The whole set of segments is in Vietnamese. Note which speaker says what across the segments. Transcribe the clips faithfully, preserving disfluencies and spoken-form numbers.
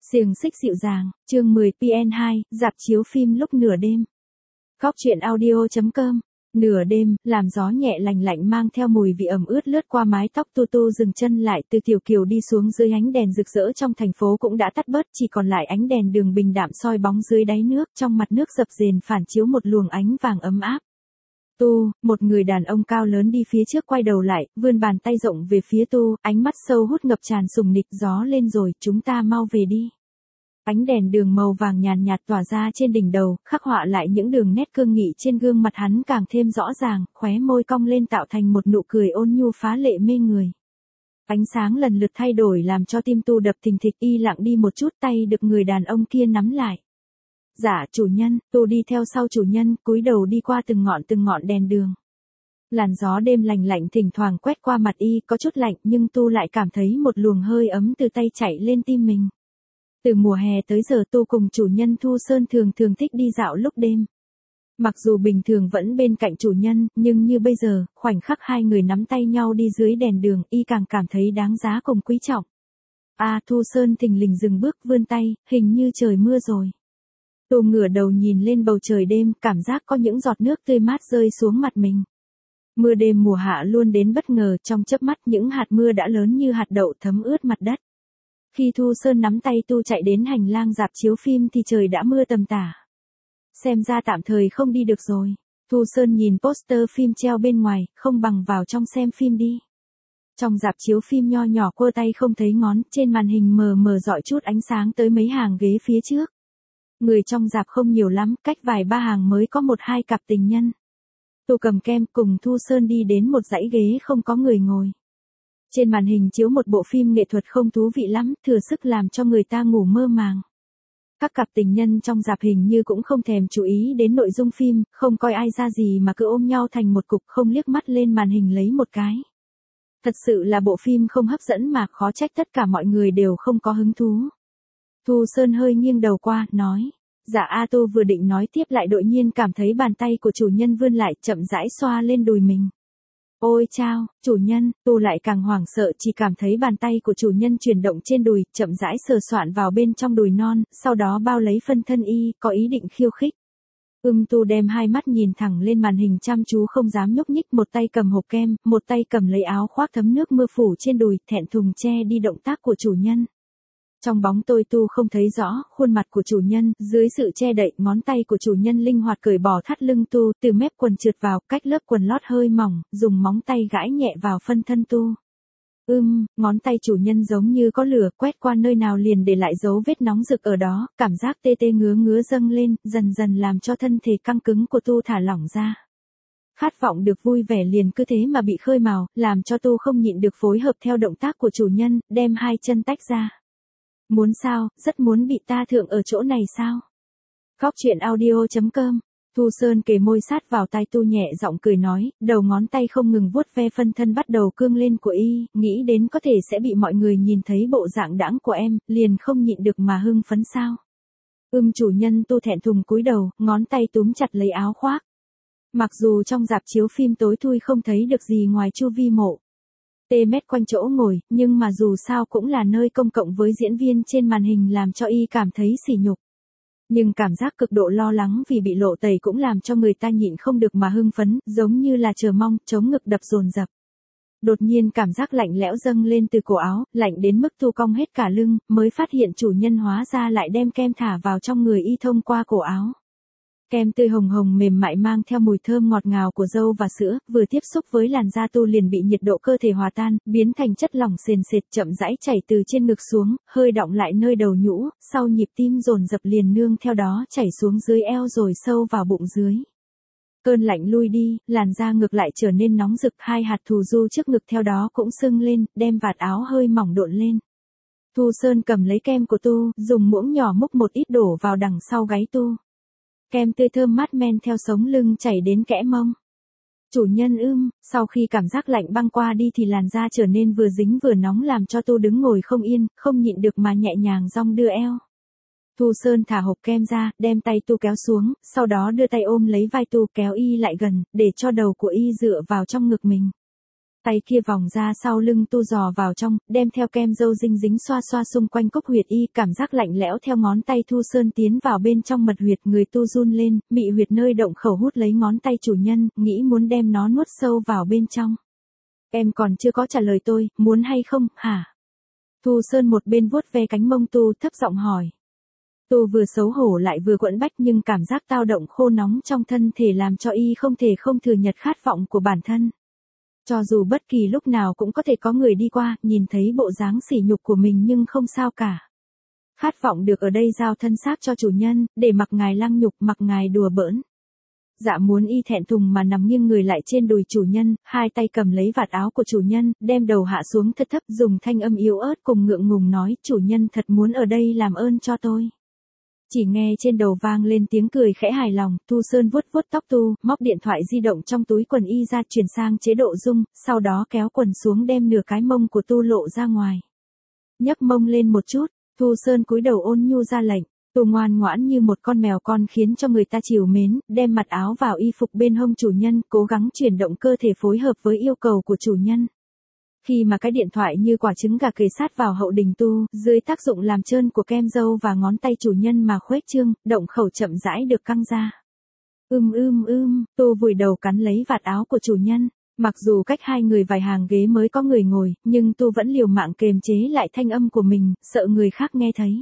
Speaker 1: Xiềng xích dịu dàng, chương mười pê en hai, rạp chiếu phim lúc nửa đêm. Góc truyện audio chấm com. Nửa đêm, làm gió nhẹ lành lạnh mang theo mùi vị ẩm ướt lướt qua mái tóc Tu Tu dừng chân lại từ Tiểu Kiều đi xuống dưới ánh đèn rực rỡ trong thành phố cũng đã tắt bớt, chỉ còn lại ánh đèn đường bình đạm soi bóng dưới đáy nước, trong mặt nước dập dềnh phản chiếu một luồng ánh vàng ấm áp. Tu, một người đàn ông cao lớn đi phía trước quay đầu lại, vươn bàn tay rộng về phía Tu, ánh mắt sâu hút ngập tràn sùng nịch. Gió lên rồi, chúng ta mau về đi. Ánh đèn đường màu vàng nhàn nhạt tỏa ra trên đỉnh đầu, khắc họa lại những đường nét cương nghị trên gương mặt hắn càng thêm rõ ràng, khóe môi cong lên tạo thành một nụ cười ôn nhu phá lệ mê người. Ánh sáng lần lượt thay đổi làm cho tim Tu đập thình thịch, y lặng đi một chút, tay được người đàn ông kia nắm lại. Dạ chủ nhân. Tu đi theo sau chủ nhân, cúi đầu đi qua từng ngọn từng ngọn đèn đường. Làn gió đêm lành lạnh thỉnh thoảng quét qua mặt y, có chút lạnh nhưng Tu lại cảm thấy một luồng hơi ấm từ tay chạy lên tim mình. Từ mùa hè tới giờ Tu cùng chủ nhân Thu Sơn thường thường thích đi dạo lúc đêm. Mặc dù bình thường vẫn bên cạnh chủ nhân, nhưng như bây giờ, khoảnh khắc hai người nắm tay nhau đi dưới đèn đường, y càng cảm thấy đáng giá cùng quý trọng. À, Thu Sơn thình lình dừng bước vươn tay, hình như trời mưa rồi. Tu ngửa đầu nhìn lên bầu trời đêm, cảm giác có những giọt nước tươi mát rơi xuống mặt mình. Mưa đêm mùa hạ luôn đến bất ngờ, trong chớp mắt những hạt mưa đã lớn như hạt đậu thấm ướt mặt đất. Khi Thu Sơn nắm tay Tu chạy đến hành lang rạp chiếu phim thì trời đã mưa tầm tả. Xem ra tạm thời không đi được rồi. Thu Sơn nhìn poster phim treo bên ngoài, không bằng vào trong xem phim đi. Trong rạp chiếu phim nho nhỏ quơ tay không thấy ngón, trên màn hình mờ mờ dọi chút ánh sáng tới mấy hàng ghế phía trước. Người trong rạp không nhiều lắm, cách vài ba hàng mới có một hai cặp tình nhân. Tu cầm kem cùng Thu Sơn đi đến một dãy ghế không có người ngồi. Trên màn hình chiếu một bộ phim nghệ thuật không thú vị lắm, thừa sức làm cho người ta ngủ mơ màng. Các cặp tình nhân trong rạp hình như cũng không thèm chú ý đến nội dung phim, không coi ai ra gì mà cứ ôm nhau thành một cục, không liếc mắt lên màn hình lấy một cái. Thật sự là bộ phim không hấp dẫn mà khó trách tất cả mọi người đều không có hứng thú. Thu Sơn hơi nghiêng đầu qua, nói. Dạ A Tu vừa định nói tiếp lại đột nhiên cảm thấy bàn tay của chủ nhân vươn lại chậm rãi xoa lên đùi mình. Ôi chao, chủ nhân. Tu lại càng hoảng sợ, chỉ cảm thấy bàn tay của chủ nhân chuyển động trên đùi, chậm rãi sờ soạn vào bên trong đùi non, sau đó bao lấy phân thân y, có ý định khiêu khích. Ưm Tu đem hai mắt nhìn thẳng lên màn hình chăm chú không dám nhúc nhích, một tay cầm hộp kem, một tay cầm lấy áo khoác thấm nước mưa phủ trên đùi, thẹn thùng che đi động tác của chủ nhân. Trong bóng tối Tu không thấy rõ khuôn mặt của chủ nhân, dưới sự che đậy, ngón tay của chủ nhân linh hoạt cởi bỏ thắt lưng Tu, từ mép quần trượt vào, cách lớp quần lót hơi mỏng, dùng móng tay gãi nhẹ vào phân thân Tu. Ưm, ngón tay chủ nhân giống như có lửa, quét qua nơi nào liền để lại dấu vết nóng rực ở đó, cảm giác tê tê ngứa ngứa dâng lên, dần dần làm cho thân thể căng cứng của Tu thả lỏng ra. Khát vọng được vui vẻ liền cứ thế mà bị khơi mào, làm cho Tu không nhịn được phối hợp theo động tác của chủ nhân, đem hai chân tách ra. Muốn sao, rất muốn bị ta thượng ở chỗ này sao? Góc truyện audio chấm com. Thu Sơn kề môi sát vào tai Tu nhẹ giọng cười nói, đầu ngón tay không ngừng vuốt ve phân thân bắt đầu cương lên của y, nghĩ đến có thể sẽ bị mọi người nhìn thấy bộ dạng đãng của em, liền không nhịn được mà hưng phấn sao? Ưm chủ nhân Tu thẹn thùng cúi đầu, ngón tay túm chặt lấy áo khoác. Mặc dù trong rạp chiếu phim tối thui không thấy được gì ngoài chu vi mộ tê mét quanh chỗ ngồi, nhưng mà dù sao cũng là nơi công cộng với diễn viên trên màn hình làm cho y cảm thấy sỉ nhục. Nhưng cảm giác cực độ lo lắng vì bị lộ tẩy cũng làm cho người ta nhịn không được mà hưng phấn, giống như là chờ mong, chống ngực đập dồn dập. Đột nhiên cảm giác lạnh lẽo dâng lên từ cổ áo, lạnh đến mức Tu cong hết cả lưng, mới phát hiện chủ nhân hóa ra lại đem kem thả vào trong người y thông qua cổ áo. Kem tươi hồng hồng mềm mại mang theo mùi thơm ngọt ngào của dâu và sữa, vừa tiếp xúc với làn da Tu liền bị nhiệt độ cơ thể hòa tan, biến thành chất lỏng sền sệt chậm rãi chảy từ trên ngực xuống, hơi đọng lại nơi đầu nhũ, sau nhịp tim dồn dập liền nương theo đó chảy xuống dưới eo rồi sâu vào bụng dưới. Cơn lạnh lui đi, làn da ngực lại trở nên nóng rực, hai hạt thù du trước ngực theo đó cũng sưng lên, đem vạt áo hơi mỏng độn lên. Thu Sơn cầm lấy kem của Tu, dùng muỗng nhỏ múc một ít đổ vào đằng sau gáy Tu. Kem tươi thơm mát men theo sống lưng chảy đến kẽ mông. Chủ nhân ưm, sau khi cảm giác lạnh băng qua đi thì làn da trở nên vừa dính vừa nóng làm cho Tu đứng ngồi không yên, không nhịn được mà nhẹ nhàng dong đưa eo. Thu Sơn thả hộp kem ra, đem tay Tu kéo xuống, sau đó đưa tay ôm lấy vai Tu kéo y lại gần, để cho đầu của y dựa vào trong ngực mình. Tay kia vòng ra sau lưng tu dò vào trong, đem theo kem dâu dinh dính xoa xoa xung quanh cốc huyệt y, cảm giác lạnh lẽo theo ngón tay Thu Sơn tiến vào bên trong mật huyệt, người tu run lên, mị huyệt nơi động khẩu hút lấy ngón tay chủ nhân, nghĩ muốn đem nó nuốt sâu vào bên trong. Em còn chưa có trả lời tôi, muốn hay không, hả? Thu Sơn một bên vuốt ve cánh mông tu thấp giọng hỏi. Tu vừa xấu hổ lại vừa quẫn bách nhưng cảm giác tao động khô nóng trong thân thể làm cho y không thể không thừa nhận khát vọng của bản thân. Cho dù bất kỳ lúc nào cũng có thể có người đi qua, nhìn thấy bộ dáng sỉ nhục của mình nhưng không sao cả. Khát vọng được ở đây giao thân xác cho chủ nhân, để mặc ngài lăng nhục, mặc ngài đùa bỡn. Dạ muốn y thẹn thùng mà nằm nghiêng người lại trên đùi chủ nhân, hai tay cầm lấy vạt áo của chủ nhân, đem đầu hạ xuống thật thấp, dùng thanh âm yếu ớt cùng ngượng ngùng nói, chủ nhân thật muốn ở đây làm ơn cho tôi. Chỉ nghe trên đầu vang lên tiếng cười khẽ hài lòng, Thu Sơn vuốt vuốt tóc tu, móc điện thoại di động trong túi quần y ra chuyển sang chế độ zoom, sau đó kéo quần xuống đem nửa cái mông của tu lộ ra ngoài. Nhấc mông lên một chút, Thu Sơn cúi đầu ôn nhu ra lệnh, tu ngoan ngoãn như một con mèo con khiến cho người ta trìu mến, đem mặt áo vào y phục bên hông chủ nhân, cố gắng chuyển động cơ thể phối hợp với yêu cầu của chủ nhân. Khi mà cái điện thoại như quả trứng gà kề sát vào hậu đình tu, dưới tác dụng làm trơn của kem dâu và ngón tay chủ nhân mà khuếch trương, động khẩu chậm rãi được căng ra. Ưm ưm ưm, tu vùi đầu cắn lấy vạt áo của chủ nhân. Mặc dù cách hai người vài hàng ghế mới có người ngồi, nhưng tu vẫn liều mạng kềm chế lại thanh âm của mình, sợ người khác nghe thấy.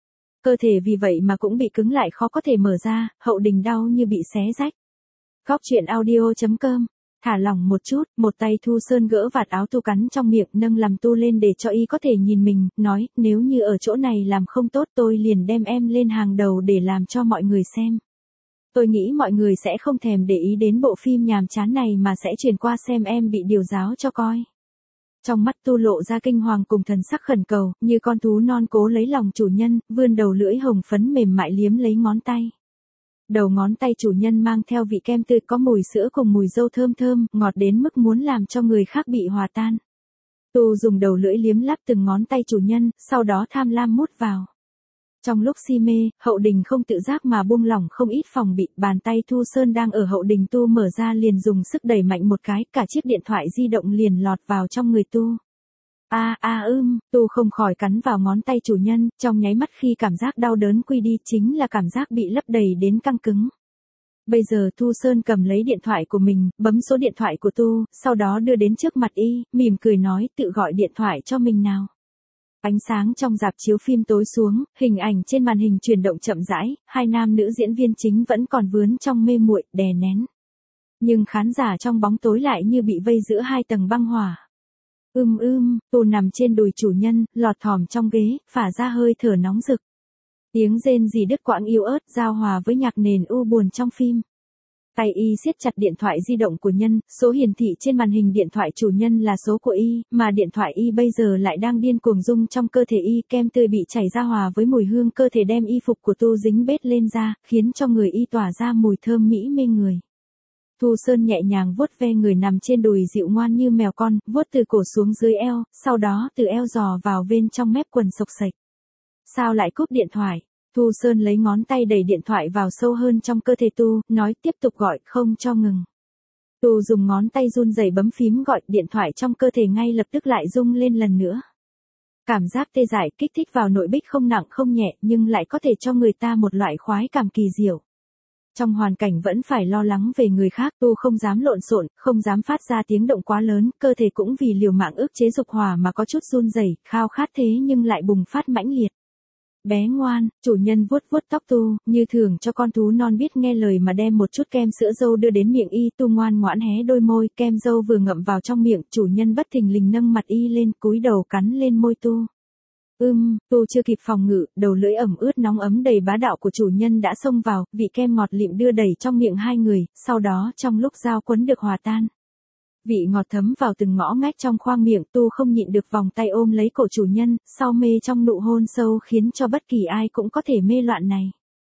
Speaker 1: Cơ thể vì vậy mà cũng bị cứng lại khó có thể mở ra, hậu đình đau như bị xé rách. Góc truyện audio chấm com. Thả lỏng một chút, một tay Thu Sơn gỡ vạt áo tu cắn trong miệng, nâng làm tu lên để cho y có thể nhìn mình, nói, nếu như ở chỗ này làm không tốt tôi liền đem em lên hàng đầu để làm cho mọi người xem. Tôi nghĩ mọi người sẽ không thèm để ý đến bộ phim nhàm chán này mà sẽ chuyển qua xem em bị điều giáo cho coi. Trong mắt tu lộ ra kinh hoàng cùng thần sắc khẩn cầu, như con thú non cố lấy lòng chủ nhân, vươn đầu lưỡi hồng phấn mềm mại liếm lấy ngón tay. Đầu ngón tay chủ nhân mang theo vị kem tươi có mùi sữa cùng mùi dâu thơm thơm, ngọt đến mức muốn làm cho người khác bị hòa tan. Tu dùng đầu lưỡi liếm lắp từng ngón tay chủ nhân, sau đó tham lam mút vào. Trong lúc si mê, hậu đình không tự giác mà buông lỏng không ít phòng bị, bàn tay Thu Sơn đang ở hậu đình tu mở ra liền dùng sức đẩy mạnh một cái, cả chiếc điện thoại di động liền lọt vào trong người tu. A a ưm, tu không khỏi cắn vào ngón tay chủ nhân, trong nháy mắt khi cảm giác đau đớn quy đi chính là cảm giác bị lấp đầy đến căng cứng. Bây giờ Thu Sơn cầm lấy điện thoại của mình, bấm số điện thoại của tu, sau đó đưa đến trước mặt y, mỉm cười nói tự gọi điện thoại cho mình nào. Ánh sáng trong rạp chiếu phim tối xuống, hình ảnh trên màn hình chuyển động chậm rãi, hai nam nữ diễn viên chính vẫn còn vướng trong mê muội, đè nén. Nhưng khán giả trong bóng tối lại như bị vây giữa hai tầng băng hỏa. Ưm ưm, tu nằm trên đùi chủ nhân, lọt thỏm trong ghế, phả ra hơi thở nóng rực. Tiếng rên rỉ đứt quãng yếu ớt giao hòa với nhạc nền u buồn trong phim. Tay y siết chặt điện thoại di động của nhân, số hiển thị trên màn hình điện thoại chủ nhân là số của y, mà điện thoại y bây giờ lại đang điên cuồng rung trong cơ thể y, kem tươi bị chảy ra hòa với mùi hương cơ thể đem y phục của tu dính bết lên da, khiến cho người y tỏa ra mùi thơm mỹ mê người. Thu Sơn nhẹ nhàng vuốt ve người nằm trên đùi dịu ngoan như mèo con, vuốt từ cổ xuống dưới eo, sau đó từ eo dò vào bên trong mép quần xộc xệch. Sao lại cúp điện thoại? Thu Sơn lấy ngón tay đẩy điện thoại vào sâu hơn trong cơ thể tu, nói tiếp tục gọi, không cho ngừng. Tu dùng ngón tay run rẩy bấm phím gọi, điện thoại trong cơ thể ngay lập tức lại rung lên lần nữa. Cảm giác tê dại kích thích vào nội bích không nặng không nhẹ nhưng lại có thể cho người ta một loại khoái cảm kỳ diệu. Trong hoàn cảnh vẫn phải lo lắng về người khác, tu không dám lộn xộn, không dám phát ra tiếng động quá lớn, cơ thể cũng vì liều mạng ức chế dục hỏa mà có chút run rẩy, khao khát thế nhưng lại bùng phát mãnh liệt. Bé ngoan, chủ nhân vuốt vuốt tóc tu, như thường cho con thú non biết nghe lời mà đem một chút kem sữa dâu đưa đến miệng y, tu ngoan ngoãn hé đôi môi, kem dâu vừa ngậm vào trong miệng, chủ nhân bất thình lình nâng mặt y lên, cúi đầu cắn lên môi tu. Ưm, tu chưa kịp phòng ngự, đầu lưỡi ẩm ướt nóng ấm đầy bá đạo của chủ nhân đã xông vào, vị kem ngọt lịm đưa đẩy trong miệng hai người, sau đó trong lúc dao quấn được hòa tan. Vị ngọt thấm vào từng ngõ ngách trong khoang miệng, tu không nhịn được vòng tay ôm lấy cổ chủ nhân, sau mê trong nụ hôn sâu khiến cho bất kỳ ai cũng có thể mê loạn này.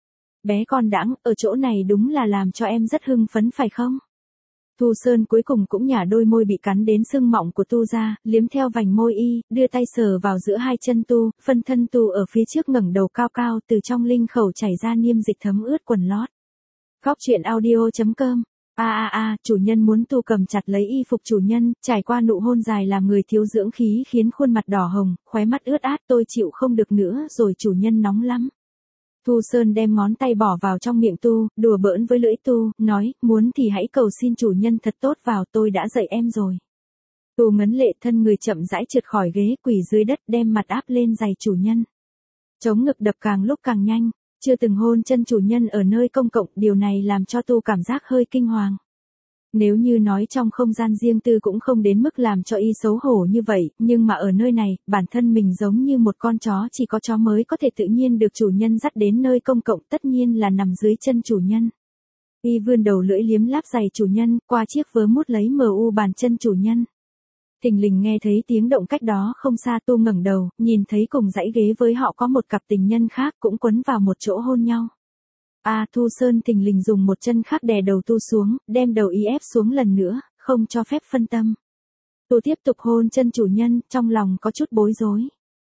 Speaker 1: Bé con đãng, ở chỗ này đúng là làm cho em rất hưng phấn phải không? Thu Sơn cuối cùng cũng nhả đôi môi bị cắn đến sưng mọng của tu ra, liếm theo vành môi y, đưa tay sờ vào giữa hai chân tu, phân thân tu ở phía trước ngẩng đầu cao cao, từ trong linh khẩu chảy ra niêm dịch thấm ướt quần lót. Góc truyện audio chấm com A a a, chủ nhân muốn Tu cầm chặt lấy y phục chủ nhân, trải qua nụ hôn dài làm người thiếu dưỡng khí khiến khuôn mặt đỏ hồng, khóe mắt ướt át, tôi chịu không được nữa rồi, chủ nhân nóng lắm. Thu Sơn đem ngón tay bỏ vào trong miệng Tu, đùa bỡn với lưỡi Tu, nói, muốn thì hãy cầu xin chủ nhân thật tốt vào, tôi đã dạy em rồi. Tu ngấn lệ, thân người chậm rãi trượt khỏi ghế, quỳ dưới đất, đem mặt áp lên giày chủ nhân. Chống ngực đập càng lúc càng nhanh, chưa từng hôn chân chủ nhân ở nơi công cộng, điều này làm cho Tu cảm giác hơi kinh hoàng. Nếu như nói trong không gian riêng tư cũng không đến mức làm cho y xấu hổ như vậy, nhưng mà ở nơi này, bản thân mình giống như một con chó, chỉ có chó mới có thể tự nhiên được chủ nhân dắt đến nơi công cộng, tất nhiên là nằm dưới chân chủ nhân. Y vươn đầu lưỡi liếm láp giày chủ nhân, qua chiếc vớ mút lấy mờ u bàn chân chủ nhân. Thình lình nghe thấy tiếng động cách đó không xa, Tu ngẩng đầu, nhìn thấy cùng dãy ghế với họ có một cặp tình nhân khác cũng quấn vào một chỗ hôn nhau. A à, Thu Sơn thình lình dùng một chân khác đè đầu Tu xuống, đem đầu y ép xuống lần nữa, không cho phép phân tâm. Tu tiếp tục hôn chân chủ nhân, trong lòng có chút bối rối.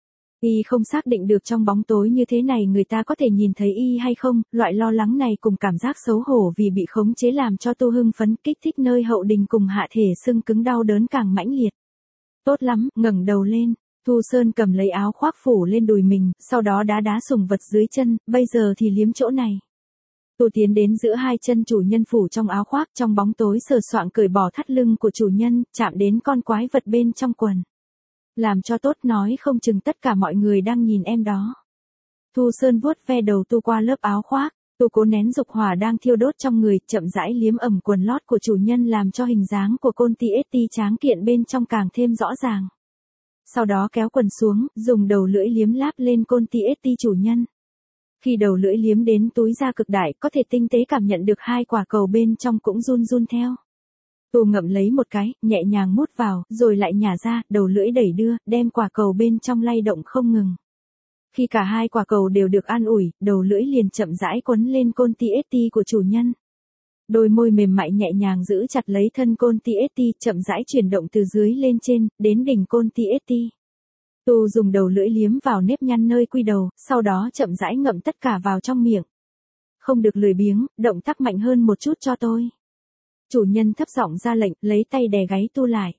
Speaker 1: Y không xác định được trong bóng tối như thế này người ta có thể nhìn thấy y hay không, loại lo lắng này cùng cảm giác xấu hổ vì bị khống chế làm cho Tu hưng phấn, kích thích nơi hậu đình cùng hạ thể sưng cứng đau đớn càng mãnh liệt. Tốt lắm, ngẩng đầu lên, Thu Sơn cầm lấy áo khoác phủ lên đùi mình, sau đó đá đá sùng vật dưới chân, bây giờ thì liếm chỗ này. Tu tiến đến giữa hai chân chủ nhân phủ trong áo khoác, trong bóng tối sờ soạng cởi bỏ thắt lưng của chủ nhân, chạm đến con quái vật bên trong quần. Làm cho tốt, nói không chừng tất cả mọi người đang nhìn em đó. Thu Sơn vuốt ve đầu Tu qua lớp áo khoác, Tu cố nén dục hỏa đang thiêu đốt trong người, chậm rãi liếm ẩm quần lót của chủ nhân làm cho hình dáng của côn ti ét ti tráng kiện bên trong càng thêm rõ ràng. Sau đó kéo quần xuống, dùng đầu lưỡi liếm láp lên côn ti ét ti chủ nhân. Khi đầu lưỡi liếm đến túi da cực đại, có thể tinh tế cảm nhận được hai quả cầu bên trong cũng run run theo. Tu ngậm lấy một cái, nhẹ nhàng mút vào, rồi lại nhả ra, đầu lưỡi đẩy đưa, đem quả cầu bên trong lay động không ngừng. Khi cả hai quả cầu đều được an ủi, đầu lưỡi liền chậm rãi quấn lên côn ti ét ti của chủ nhân. Đôi môi mềm mại nhẹ nhàng giữ chặt lấy thân côn ti ét ti, chậm rãi chuyển động từ dưới lên trên, đến đỉnh côn ti ét ti. Tu dùng đầu lưỡi liếm vào nếp nhăn nơi quy đầu, sau đó chậm rãi ngậm tất cả vào trong miệng. Không được lười biếng, động tác mạnh hơn một chút cho tôi. Chủ nhân thấp giọng ra lệnh, lấy tay đè gáy Tu lại.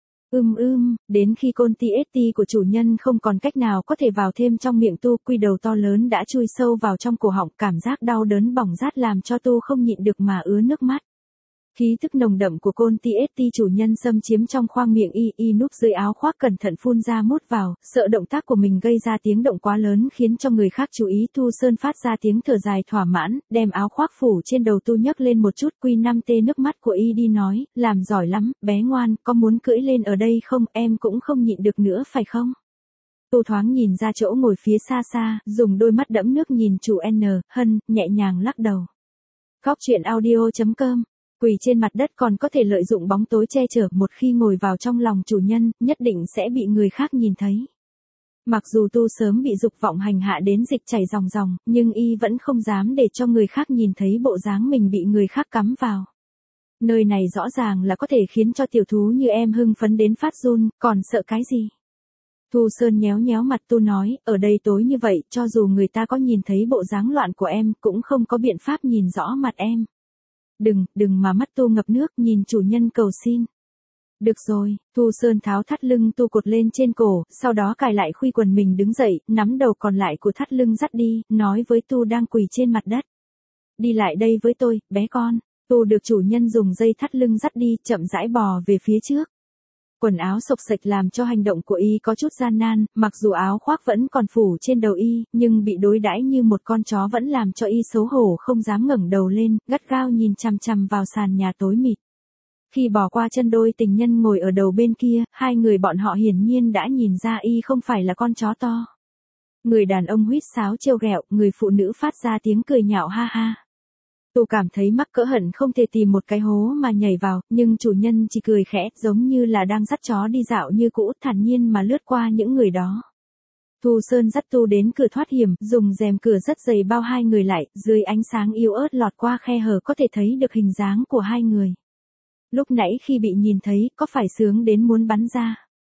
Speaker 1: Ưm ưm, đến khi côn ti ét ti của chủ nhân không còn cách nào có thể vào thêm trong miệng Tu, quy đầu to lớn đã chui sâu vào trong cổ họng, cảm giác đau đớn bỏng rát làm cho Tu không nhịn được mà ứa nước mắt. Khí thức nồng đậm của côn ti ét ti chủ nhân xâm chiếm trong khoang miệng y, y núp dưới áo khoác cẩn thận phun ra mút vào, sợ động tác của mình gây ra tiếng động quá lớn khiến cho người khác chú ý. Thu Sơn phát ra tiếng thở dài thỏa mãn, đem áo khoác phủ trên đầu Tu nhấc lên một chút, quy năm tê nước mắt của y đi nói, làm giỏi lắm, bé ngoan, có muốn cưỡi lên ở đây không, em cũng không nhịn được nữa phải không? Tu thoáng nhìn ra chỗ ngồi phía xa xa, dùng đôi mắt đẫm nước nhìn chủ N, Hân, nhẹ nhàng lắc đầu. Góc truyện audio chấm com. Quỳ trên mặt đất còn có thể lợi dụng bóng tối che chở, một khi ngồi vào trong lòng chủ nhân, nhất định sẽ bị người khác nhìn thấy. Mặc dù Tu sớm bị dục vọng hành hạ đến dịch chảy ròng ròng, nhưng y vẫn không dám để cho người khác nhìn thấy bộ dáng mình bị người khác cắm vào. Nơi này rõ ràng là có thể khiến cho tiểu thú như em hưng phấn đến phát run, còn sợ cái gì? Thu Sơn nhéo nhéo mặt Tu nói, ở đây tối như vậy, cho dù người ta có nhìn thấy bộ dáng loạn của em, cũng không có biện pháp nhìn rõ mặt em. Đừng, đừng mà, mắt Tu ngập nước, nhìn chủ nhân cầu xin. Được rồi, Thu Sơn tháo thắt lưng Tu cột lên trên cổ, sau đó cài lại khuy quần mình đứng dậy, nắm đầu còn lại của thắt lưng dắt đi, nói với Tu đang quỳ trên mặt đất. Đi lại đây với tôi, bé con. Tu được chủ nhân dùng dây thắt lưng dắt đi, chậm rãi bò về phía trước. Quần áo xộc xệch làm cho hành động của y có chút gian nan, mặc dù áo khoác vẫn còn phủ trên đầu y, nhưng bị đối đãi như một con chó vẫn làm cho y xấu hổ không dám ngẩng đầu lên, gắt gao nhìn chằm chằm vào sàn nhà tối mịt. Khi bỏ qua chân đôi tình nhân ngồi ở đầu bên kia, hai người bọn họ hiển nhiên đã nhìn ra y không phải là con chó to. Người đàn ông huýt sáo trêu ghẹo, người phụ nữ phát ra tiếng cười nhạo ha ha. Tu cảm thấy mắc cỡ hận không thể tìm một cái hố mà nhảy vào, nhưng chủ nhân chỉ cười khẽ, giống như là đang dắt chó đi dạo như cũ, thản nhiên mà lướt qua những người đó. Thu Sơn dắt Tu đến cửa thoát hiểm, dùng rèm cửa rất dày bao hai người lại, dưới ánh sáng yếu ớt lọt qua khe hở có thể thấy được hình dáng của hai người. Lúc nãy khi bị nhìn thấy, có phải sướng đến muốn bắn ra?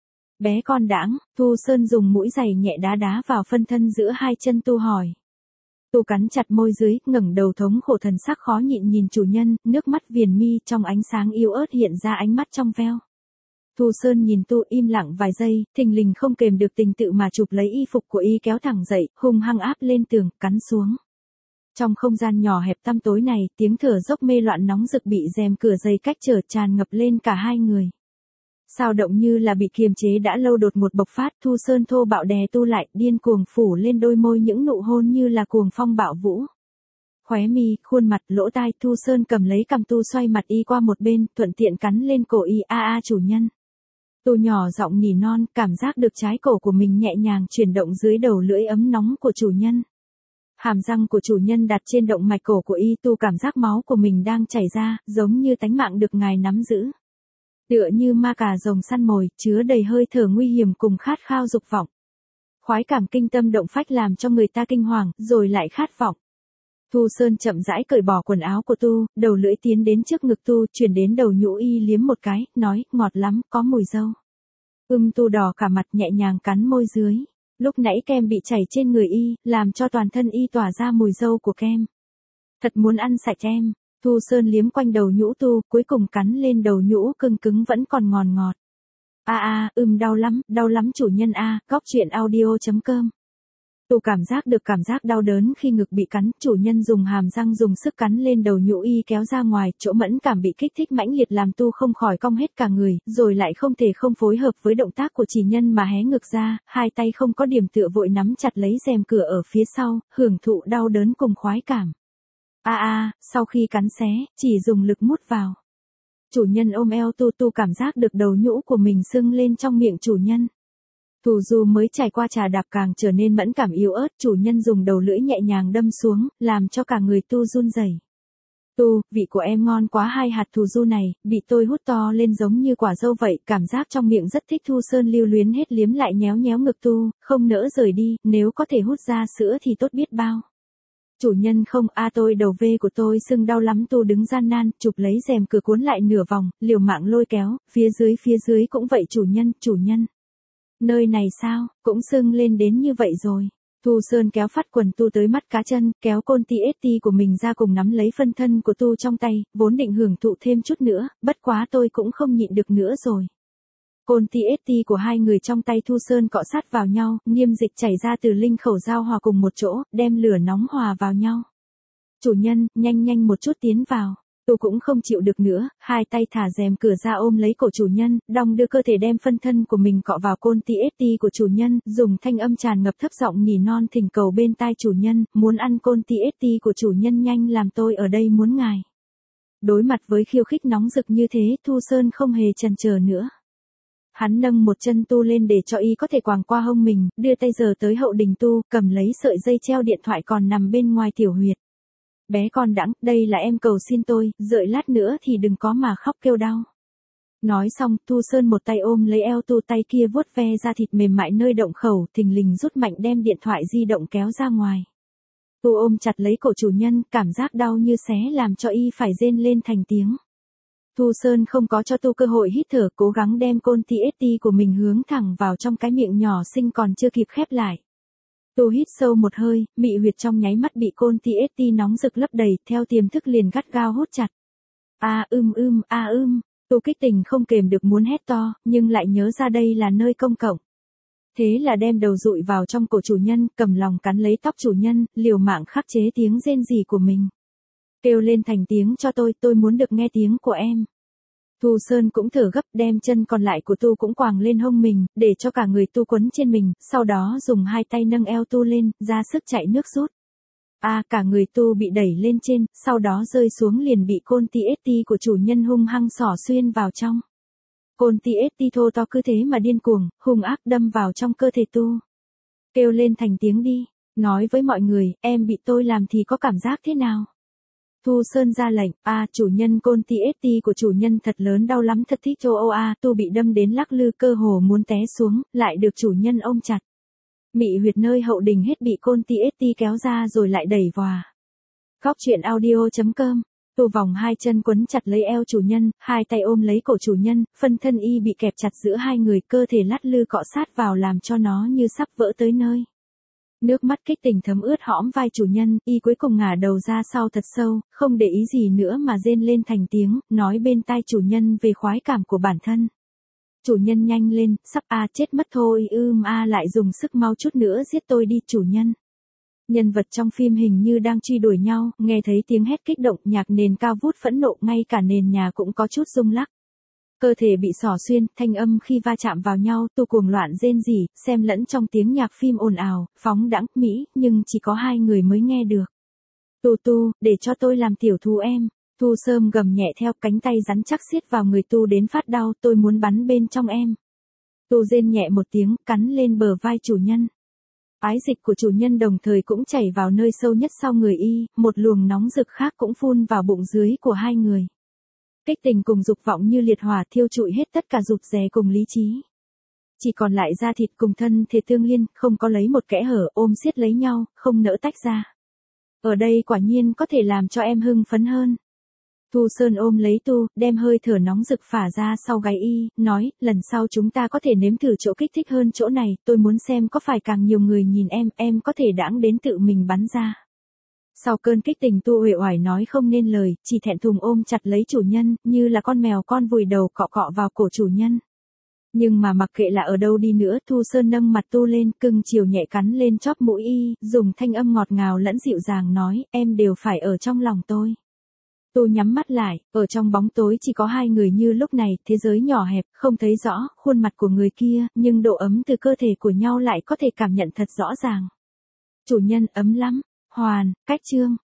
Speaker 1: Bé con đãng, Thu Sơn dùng mũi giày nhẹ đá đá vào phân thân giữa hai chân Tu hỏi. Tu cắn chặt môi dưới, ngẩng đầu thống khổ thần sắc khó nhịn nhìn chủ nhân, nước mắt viền mi trong ánh sáng yếu ớt hiện ra ánh mắt trong veo. Thu Sơn nhìn Tu im lặng vài giây, thình lình không kềm được tình tự mà chụp lấy y phục của y kéo thẳng dậy, hung hăng áp lên tường, cắn xuống. Trong không gian nhỏ hẹp tăm tối này, tiếng thở dốc mê loạn nóng rực bị rèm cửa dây cách trở tràn ngập lên cả hai người. Sao động như là bị kiềm chế đã lâu đột một bộc phát, Thu Sơn thô bạo đè Tu lại, điên cuồng phủ lên đôi môi những nụ hôn như là cuồng phong bạo vũ. Khóe mi, khuôn mặt, lỗ tai, Thu Sơn cầm lấy cằm Tu xoay mặt y qua một bên, thuận tiện cắn lên cổ y, a a chủ nhân. Tu nhỏ giọng nỉ non, cảm giác được trái cổ của mình nhẹ nhàng chuyển động dưới đầu lưỡi ấm nóng của chủ nhân. Hàm răng của chủ nhân đặt trên động mạch cổ của y, Tu cảm giác máu của mình đang chảy ra, giống như tánh mạng được ngài nắm giữ. Tựa như ma cà rồng săn mồi, chứa đầy hơi thở nguy hiểm cùng khát khao dục vọng. Khoái cảm kinh tâm động phách làm cho người ta kinh hoàng, rồi lại khát vọng. Thu Sơn chậm rãi cởi bỏ quần áo của Tu, đầu lưỡi tiến đến trước ngực Tu, chuyển đến đầu nhũ y liếm một cái, nói, ngọt lắm, có mùi dâu. Ưm Tu đỏ cả mặt nhẹ nhàng cắn môi dưới. Lúc nãy kem bị chảy trên người y, làm cho toàn thân y tỏa ra mùi dâu của kem. Thật muốn ăn sạch em. Thu Sơn liếm quanh đầu nhũ Tu, cuối cùng cắn lên đầu nhũ cưng cứng vẫn còn ngọt ngọt. A a, ưm đau lắm, đau lắm chủ nhân a, góc truyện audio chấm com. Tu cảm giác được cảm giác đau đớn khi ngực bị cắn, chủ nhân dùng hàm răng dùng sức cắn lên đầu nhũ y kéo ra ngoài, chỗ mẫn cảm bị kích thích mãnh liệt làm Tu không khỏi cong hết cả người, rồi lại không thể không phối hợp với động tác của chỉ nhân mà hé ngực ra, hai tay không có điểm tựa vội nắm chặt lấy rèm cửa ở phía sau, hưởng thụ đau đớn cùng khoái cảm. A a, sau khi cắn xé, chỉ dùng lực mút vào. Chủ nhân ôm eo Tu, Tu cảm giác được đầu nhũ của mình sưng lên trong miệng chủ nhân. Tu dù mới trải qua trà đạp càng trở nên mẫn cảm yếu ớt, chủ nhân dùng đầu lưỡi nhẹ nhàng đâm xuống, làm cho cả người Tu run rẩy. Tu, vị của em ngon quá, hai hạt thù du này, bị tôi hút to lên giống như quả dâu vậy, cảm giác trong miệng rất thích. Thu Sơn lưu luyến hết liếm lại nhéo nhéo ngực Tu, không nỡ rời đi, nếu có thể hút ra sữa thì tốt biết bao. Chủ nhân không, a tôi đầu vê của tôi sưng đau lắm. Tu đứng gian nan, chụp lấy rèm cửa cuốn lại nửa vòng, liều mạng lôi kéo, phía dưới phía dưới cũng vậy chủ nhân, chủ nhân. Nơi này sao, cũng sưng lên đến như vậy rồi. Thu Sơn kéo phát quần Tu tới mắt cá chân, kéo côn ti ét ti của mình ra cùng nắm lấy phân thân của Tu trong tay, vốn định hưởng thụ thêm chút nữa, bất quá tôi cũng không nhịn được nữa rồi. Côn ti ét ti của hai người trong tay Thu Sơn cọ sát vào nhau, niêm dịch chảy ra từ linh khẩu giao hòa cùng một chỗ, đem lửa nóng hòa vào nhau. Chủ nhân, nhanh nhanh một chút tiến vào. Tu cũng không chịu được nữa, hai tay thả rèm cửa ra ôm lấy cổ chủ nhân, đong đưa cơ thể đem phân thân của mình cọ vào côn ti ét ti của chủ nhân, dùng thanh âm tràn ngập thấp giọng nỉ non thỉnh cầu bên tai chủ nhân, muốn ăn côn ti ét ti của chủ nhân nhanh làm tôi ở đây muốn ngài. Đối mặt với khiêu khích nóng rực như thế, Thu Sơn không hề chần chờ nữa. Hắn nâng một chân Tu lên để cho y có thể quàng qua hông mình, đưa tay giơ tới hậu đình Tu, cầm lấy sợi dây treo điện thoại còn nằm bên ngoài tiểu huyệt. Bé con đãng, đây là em cầu xin tôi, đợi lát nữa thì đừng có mà khóc kêu đau. Nói xong, Thu Sơn một tay ôm lấy eo Tu, tay kia vuốt ve da thịt mềm mại nơi động khẩu, thình lình rút mạnh đem điện thoại di động kéo ra ngoài. Tu ôm chặt lấy cổ chủ nhân, cảm giác đau như xé làm cho y phải rên lên thành tiếng. Thu Sơn không có cho Tu cơ hội hít thở, cố gắng đem côn ti ét ti của mình hướng thẳng vào trong cái miệng nhỏ xinh còn chưa kịp khép lại. Tu hít sâu một hơi, mị huyệt trong nháy mắt bị côn ti ét ti nóng rực lấp đầy, theo tiềm thức liền gắt gao hút chặt. A ưm ưm, a ưm, Tu kích tình không kềm được muốn hét to, nhưng lại nhớ ra đây là nơi công cộng. Thế là đem đầu dụi vào trong cổ chủ nhân, cầm lòng cắn lấy tóc chủ nhân, liều mạng khắc chế tiếng rên rỉ của mình. Kêu lên thành tiếng cho tôi, tôi muốn được nghe tiếng của em. Thu Sơn cũng thở gấp, đem chân còn lại của Tu cũng quàng lên hông mình, để cho cả người Tu quấn trên mình, sau đó dùng hai tay nâng eo Tu lên, ra sức chạy nước rút. A, à, cả người Tu bị đẩy lên trên, sau đó rơi xuống liền bị côn ti ét ti của chủ nhân hung hăng xỏ xuyên vào trong. Côn ti ét ti thô to cứ thế mà điên cuồng, hung ác đâm vào trong cơ thể Tu. Kêu lên thành tiếng đi, nói với mọi người, em bị tôi làm thì có cảm giác thế nào? Thu Sơn ra lệnh, a à, chủ nhân côn ti ét ti của chủ nhân thật lớn đau lắm thật thích châu Âu a, à, Tu bị đâm đến lắc lư cơ hồ muốn té xuống, lại được chủ nhân ôm chặt. Mị huyệt nơi hậu đình hết bị côn ti ét ti kéo ra rồi lại đẩy vòa. Góc truyện audio chấm com. Tu vòng hai chân quấn chặt lấy eo chủ nhân, hai tay ôm lấy cổ chủ nhân, phân thân y bị kẹp chặt giữa hai người, cơ thể lắc lư cọ sát vào làm cho nó như sắp vỡ tới nơi. Nước mắt kích tình thấm ướt hõm vai chủ nhân, y cuối cùng ngả đầu ra sau thật sâu, không để ý gì nữa mà rên lên thành tiếng, nói bên tai chủ nhân về khoái cảm của bản thân. Chủ nhân nhanh lên, sắp a chết mất thôi, ưm a lại dùng sức mau chút nữa giết tôi đi chủ nhân. Nhân vật trong phim hình như đang truy đuổi nhau, nghe thấy tiếng hét kích động, nhạc nền cao vút phẫn nộ, ngay cả nền nhà cũng có chút rung lắc. Cơ thể bị xỏ xuyên, thanh âm khi va chạm vào nhau, tu cuồng loạn rên rỉ, xem lẫn trong tiếng nhạc phim ồn ào, phóng đãng, mỹ, nhưng chỉ có hai người mới nghe được. Tu Tu, để cho tôi làm tiểu thú em. Thu Sơm gầm nhẹ theo, cánh tay rắn chắc siết vào người Tu đến phát đau, tôi muốn bắn bên trong em. Tu rên nhẹ một tiếng, cắn lên bờ vai chủ nhân. Ái dịch của chủ nhân đồng thời cũng chảy vào nơi sâu nhất sau người y, một luồng nóng rực khác cũng phun vào bụng dưới của hai người. Kích tình cùng dục vọng như liệt hỏa thiêu trụi hết tất cả rụt rè cùng lý trí. Chỉ còn lại da thịt cùng thân thể tương liên, không có lấy một kẽ hở, ôm siết lấy nhau, không nỡ tách ra. Ở đây quả nhiên có thể làm cho em hưng phấn hơn. Thu Sơn ôm lấy Tu, đem hơi thở nóng rực phả ra sau gáy y, nói, lần sau chúng ta có thể nếm thử chỗ kích thích hơn chỗ này, tôi muốn xem có phải càng nhiều người nhìn em, em có thể đãng đến tự mình bắn ra. Sau cơn kích tình Tu uể oải nói không nên lời, chỉ thẹn thùng ôm chặt lấy chủ nhân, như là con mèo con vùi đầu cọ cọ vào cổ chủ nhân. Nhưng mà mặc kệ là ở đâu đi nữa, Thu Sơn nâng mặt Tu lên, cưng chiều nhẹ cắn lên chóp mũi y, dùng thanh âm ngọt ngào lẫn dịu dàng nói, em đều phải ở trong lòng tôi. Tu nhắm mắt lại, ở trong bóng tối chỉ có hai người như lúc này, thế giới nhỏ hẹp, không thấy rõ khuôn mặt của người kia, nhưng độ ấm từ cơ thể của nhau lại có thể cảm nhận thật rõ ràng. Chủ nhân ấm lắm, hoàn, cách chương.